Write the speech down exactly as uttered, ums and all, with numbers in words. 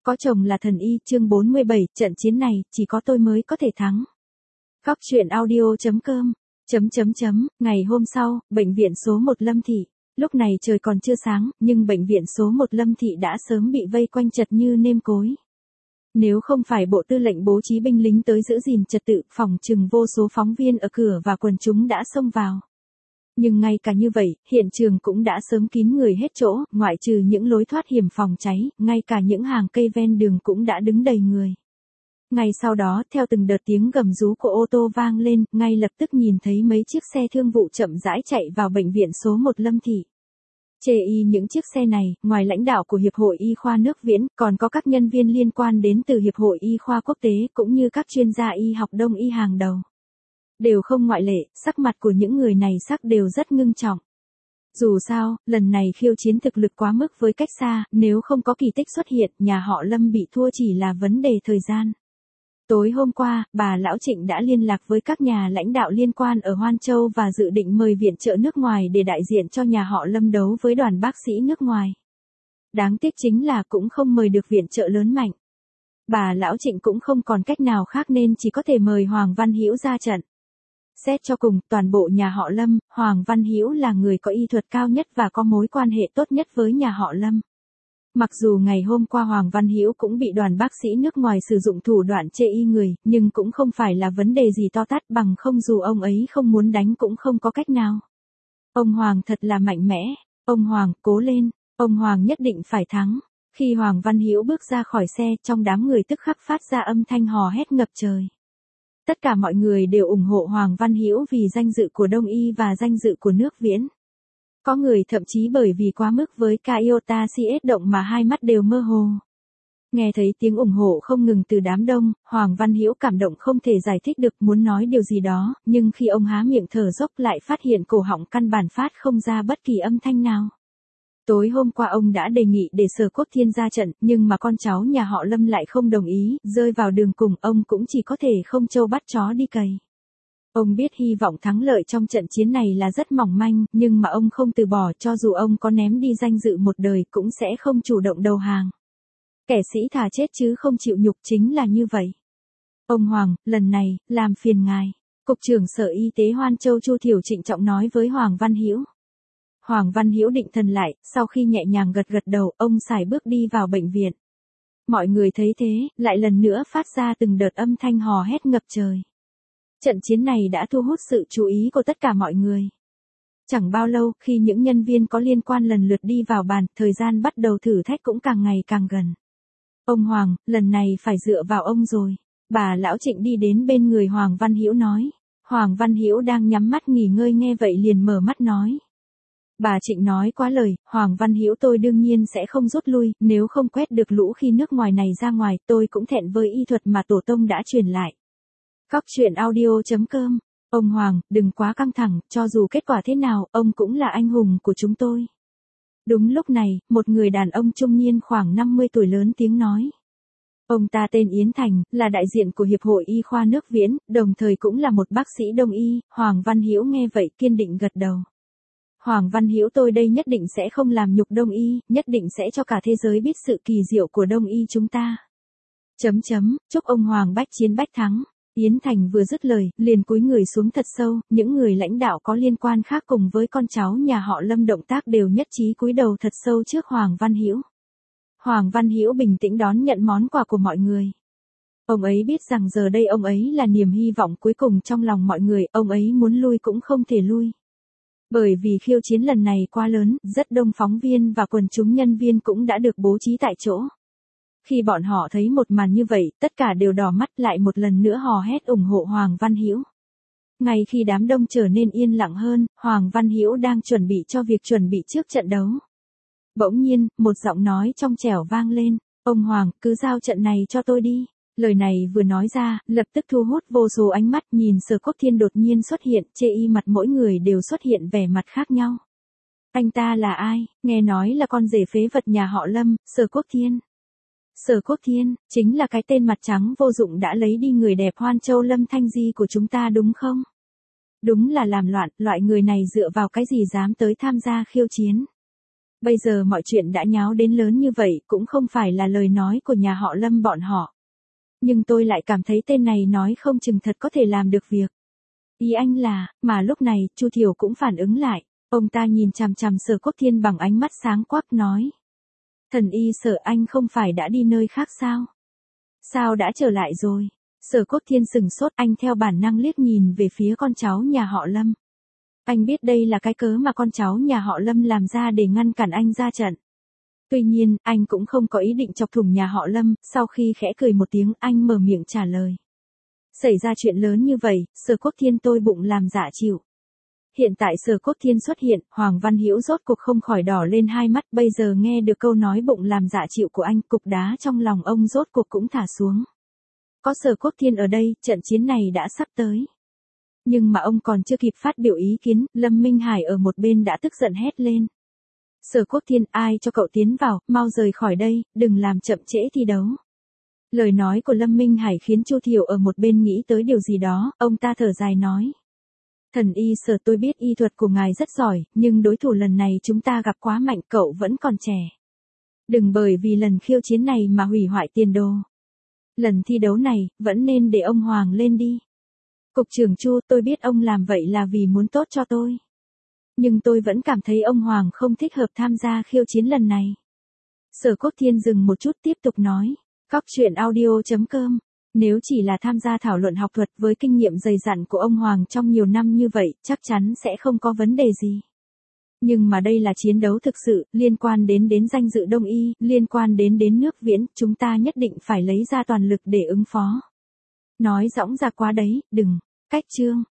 Có chồng là thần y, chương bốn mươi bảy, trận chiến này, chỉ có tôi mới có thể thắng. Góc truyện audio.com, chấm chấm chấm, ngày hôm sau, bệnh viện số một Lâm Thị. Lúc này trời còn chưa sáng, nhưng bệnh viện số một Lâm Thị đã sớm bị vây quanh chật như nêm cối. Nếu không phải bộ tư lệnh bố trí binh lính tới giữ gìn trật tự, phòng trừng vô số phóng viên ở cửa và quần chúng đã xông vào. Nhưng ngay cả như vậy, hiện trường cũng đã sớm kín người hết chỗ, ngoại trừ những lối thoát hiểm phòng cháy, ngay cả những hàng cây ven đường cũng đã đứng đầy người. Ngay sau đó, theo từng đợt tiếng gầm rú của ô tô vang lên, ngay lập tức nhìn thấy mấy chiếc xe thương vụ chậm rãi chạy vào bệnh viện số một Lâm Thị. Chê y những chiếc xe này, ngoài lãnh đạo của Hiệp hội Y khoa nước Viễn, còn có các nhân viên liên quan đến từ Hiệp hội Y khoa quốc tế cũng như các chuyên gia y học đông y hàng đầu. Đều không ngoại lệ, sắc mặt của những người này sắc đều rất ngưng trọng. Dù sao, lần này khiêu chiến thực lực quá mức với cách xa, nếu không có kỳ tích xuất hiện, nhà họ Lâm bị thua chỉ là vấn đề thời gian. Tối hôm qua, bà Lão Trịnh đã liên lạc với các nhà lãnh đạo liên quan ở Hoan Châu và dự định mời viện trợ nước ngoài để đại diện cho nhà họ Lâm đấu với đoàn bác sĩ nước ngoài. Đáng tiếc chính là cũng không mời được viện trợ lớn mạnh. Bà Lão Trịnh cũng không còn cách nào khác nên chỉ có thể mời Hoàng Văn Hữu ra trận. Xét cho cùng, toàn bộ nhà họ Lâm, Hoàng Văn Hữu là người có y thuật cao nhất và có mối quan hệ tốt nhất với nhà họ Lâm. Mặc dù ngày hôm qua Hoàng Văn Hữu cũng bị đoàn bác sĩ nước ngoài sử dụng thủ đoạn chê y người, nhưng cũng không phải là vấn đề gì to tát, bằng không dù ông ấy không muốn đánh cũng không có cách nào. Ông Hoàng thật là mạnh mẽ, ông Hoàng, cố lên, ông Hoàng nhất định phải thắng. Khi Hoàng Văn Hữu bước ra khỏi xe, trong đám người tức khắc phát ra âm thanh hò hét ngập trời. Tất cả mọi người đều ủng hộ Hoàng Văn Hữu vì danh dự của Đông y và danh dự của nước Viễn. Có người thậm chí bởi vì quá mức với ca iota xê ét động mà hai mắt đều mơ hồ. Nghe thấy tiếng ủng hộ không ngừng từ đám đông, Hoàng Văn Hữu cảm động không thể giải thích được, muốn nói điều gì đó, nhưng khi ông há miệng thở dốc lại phát hiện cổ họng căn bản phát không ra bất kỳ âm thanh nào. Tối hôm qua ông đã đề nghị để Sở Quốc Thiên ra trận, nhưng mà con cháu nhà họ Lâm lại không đồng ý, rơi vào đường cùng, ông cũng chỉ có thể không trâu bắt chó đi cày. Ông biết hy vọng thắng lợi trong trận chiến này là rất mỏng manh, nhưng mà ông không từ bỏ, cho dù ông có ném đi danh dự một đời cũng sẽ không chủ động đầu hàng. Kẻ sĩ thà chết chứ không chịu nhục, chính là như vậy. Ông Hoàng, lần này, làm phiền ngài. Cục trưởng Sở Y tế Hoan Châu Chu Thiểu trịnh trọng nói với Hoàng Văn Hữu. Hoàng Văn Hữu định thần lại, sau khi nhẹ nhàng gật gật đầu, ông sải bước đi vào bệnh viện. Mọi người thấy thế, lại lần nữa phát ra từng đợt âm thanh hò hét ngập trời. Trận chiến này đã thu hút sự chú ý của tất cả mọi người. Chẳng bao lâu, khi những nhân viên có liên quan lần lượt đi vào bàn, thời gian bắt đầu thử thách cũng càng ngày càng gần. Ông Hoàng, lần này phải dựa vào ông rồi. Bà Lão Trịnh đi đến bên người Hoàng Văn Hữu nói. Hoàng Văn Hữu đang nhắm mắt nghỉ ngơi nghe vậy liền mở mắt nói. Bà Trịnh nói quá lời, Hoàng Văn Hữu tôi đương nhiên sẽ không rút lui, nếu không quét được lũ khi nước ngoài này ra ngoài, tôi cũng thẹn với y thuật mà tổ tông đã truyền lại. Góc truyện audio.com, ông Hoàng, đừng quá căng thẳng, cho dù kết quả thế nào, ông cũng là anh hùng của chúng tôi. Đúng lúc này, một người đàn ông trung niên khoảng năm mươi tuổi lớn tiếng nói. Ông ta tên Yến Thành, là đại diện của Hiệp hội Y khoa nước Viễn, đồng thời cũng là một bác sĩ đông y. Hoàng Văn Hữu nghe vậy kiên định gật đầu. Hoàng Văn Hữu tôi đây nhất định sẽ không làm nhục đông y, nhất định sẽ cho cả thế giới biết sự kỳ diệu của đông y chúng ta. Chấm chấm, chúc ông Hoàng bách chiến bách thắng. Yến Thành vừa dứt lời, liền cúi người xuống thật sâu, những người lãnh đạo có liên quan khác cùng với con cháu nhà họ Lâm động tác đều nhất trí cúi đầu thật sâu trước Hoàng Văn Hữu. Hoàng Văn Hữu bình tĩnh đón nhận món quà của mọi người. Ông ấy biết rằng giờ đây ông ấy là niềm hy vọng cuối cùng trong lòng mọi người, ông ấy muốn lui cũng không thể lui. Bởi vì khiêu chiến lần này quá lớn, rất đông phóng viên và quần chúng nhân viên cũng đã được bố trí tại chỗ. Khi bọn họ thấy một màn như vậy, tất cả đều đỏ mắt lại một lần nữa hò hét ủng hộ Hoàng Văn Hữu. Ngay khi đám đông trở nên yên lặng hơn, Hoàng Văn Hữu đang chuẩn bị cho việc chuẩn bị trước trận đấu. Bỗng nhiên, một giọng nói trong trẻo vang lên, ông Hoàng, cứ giao trận này cho tôi đi. Lời này vừa nói ra, lập tức thu hút vô số ánh mắt, nhìn Sở Quốc Thiên đột nhiên xuất hiện, chê y mặt mỗi người đều xuất hiện vẻ mặt khác nhau. Anh ta là ai? Nghe nói là con rể phế vật nhà họ Lâm, Sở Quốc Thiên. Sở Quốc Thiên, chính là cái tên mặt trắng vô dụng đã lấy đi người đẹp Hoan Châu Lâm Thanh Di của chúng ta đúng không? Đúng là làm loạn, loại người này dựa vào cái gì dám tới tham gia khiêu chiến. Bây giờ mọi chuyện đã nháo đến lớn như vậy cũng không phải là lời nói của nhà họ Lâm bọn họ. Nhưng tôi lại cảm thấy tên này nói không chừng thật có thể làm được việc. Ý anh là, mà lúc này, Chu Thiều cũng phản ứng lại. Ông ta nhìn chằm chằm Sở Quốc Thiên bằng ánh mắt sáng quắc nói. Thần y Sở, anh không phải đã đi nơi khác sao? Sao đã trở lại rồi? Sở Quốc Thiên sừng sốt, anh theo bản năng liếc nhìn về phía con cháu nhà họ Lâm. Anh biết đây là cái cớ mà con cháu nhà họ Lâm làm ra để ngăn cản anh ra trận. Tuy nhiên, anh cũng không có ý định chọc thủng nhà họ Lâm, sau khi khẽ cười một tiếng anh mở miệng trả lời. Xảy ra chuyện lớn như vậy, Sở Quốc Thiên tôi bụng làm dạ chịu. Hiện tại Sở Quốc Thiên xuất hiện, Hoàng Văn Hữu rốt cục không khỏi đỏ lên hai mắt, bây giờ nghe được câu nói bụng làm dạ chịu của anh, cục đá trong lòng ông rốt cục cũng thả xuống. Có Sở Quốc Thiên ở đây, trận chiến này đã sắp tới. Nhưng mà ông còn chưa kịp phát biểu ý kiến, Lâm Minh Hải ở một bên đã tức giận hét lên. Sở Quốc Thiên, ai cho cậu tiến vào, mau rời khỏi đây, đừng làm chậm trễ thi đấu. Lời nói của Lâm Minh Hải khiến Chu Thiều ở một bên nghĩ tới điều gì đó, ông ta thở dài nói. Thần y Sở, tôi biết y thuật của ngài rất giỏi, nhưng đối thủ lần này chúng ta gặp quá mạnh, cậu vẫn còn trẻ. Đừng bởi vì lần khiêu chiến này mà hủy hoại tiền đồ. Lần thi đấu này, vẫn nên để ông Hoàng lên đi. Cục trưởng Chu, tôi biết ông làm vậy là vì muốn tốt cho tôi. Nhưng tôi vẫn cảm thấy ông Hoàng không thích hợp tham gia khiêu chiến lần này. Sở Quốc Thiên dừng một chút tiếp tục nói. Cóc truyện audio chấm com. Nếu chỉ là tham gia thảo luận học thuật với kinh nghiệm dày dặn của ông Hoàng trong nhiều năm như vậy, chắc chắn sẽ không có vấn đề gì. Nhưng mà đây là chiến đấu thực sự, liên quan đến đến danh dự Đông Y, liên quan đến đến nước Viễn, chúng ta nhất định phải lấy ra toàn lực để ứng phó. Nói rõng ra quá đấy, đừng, cách chương.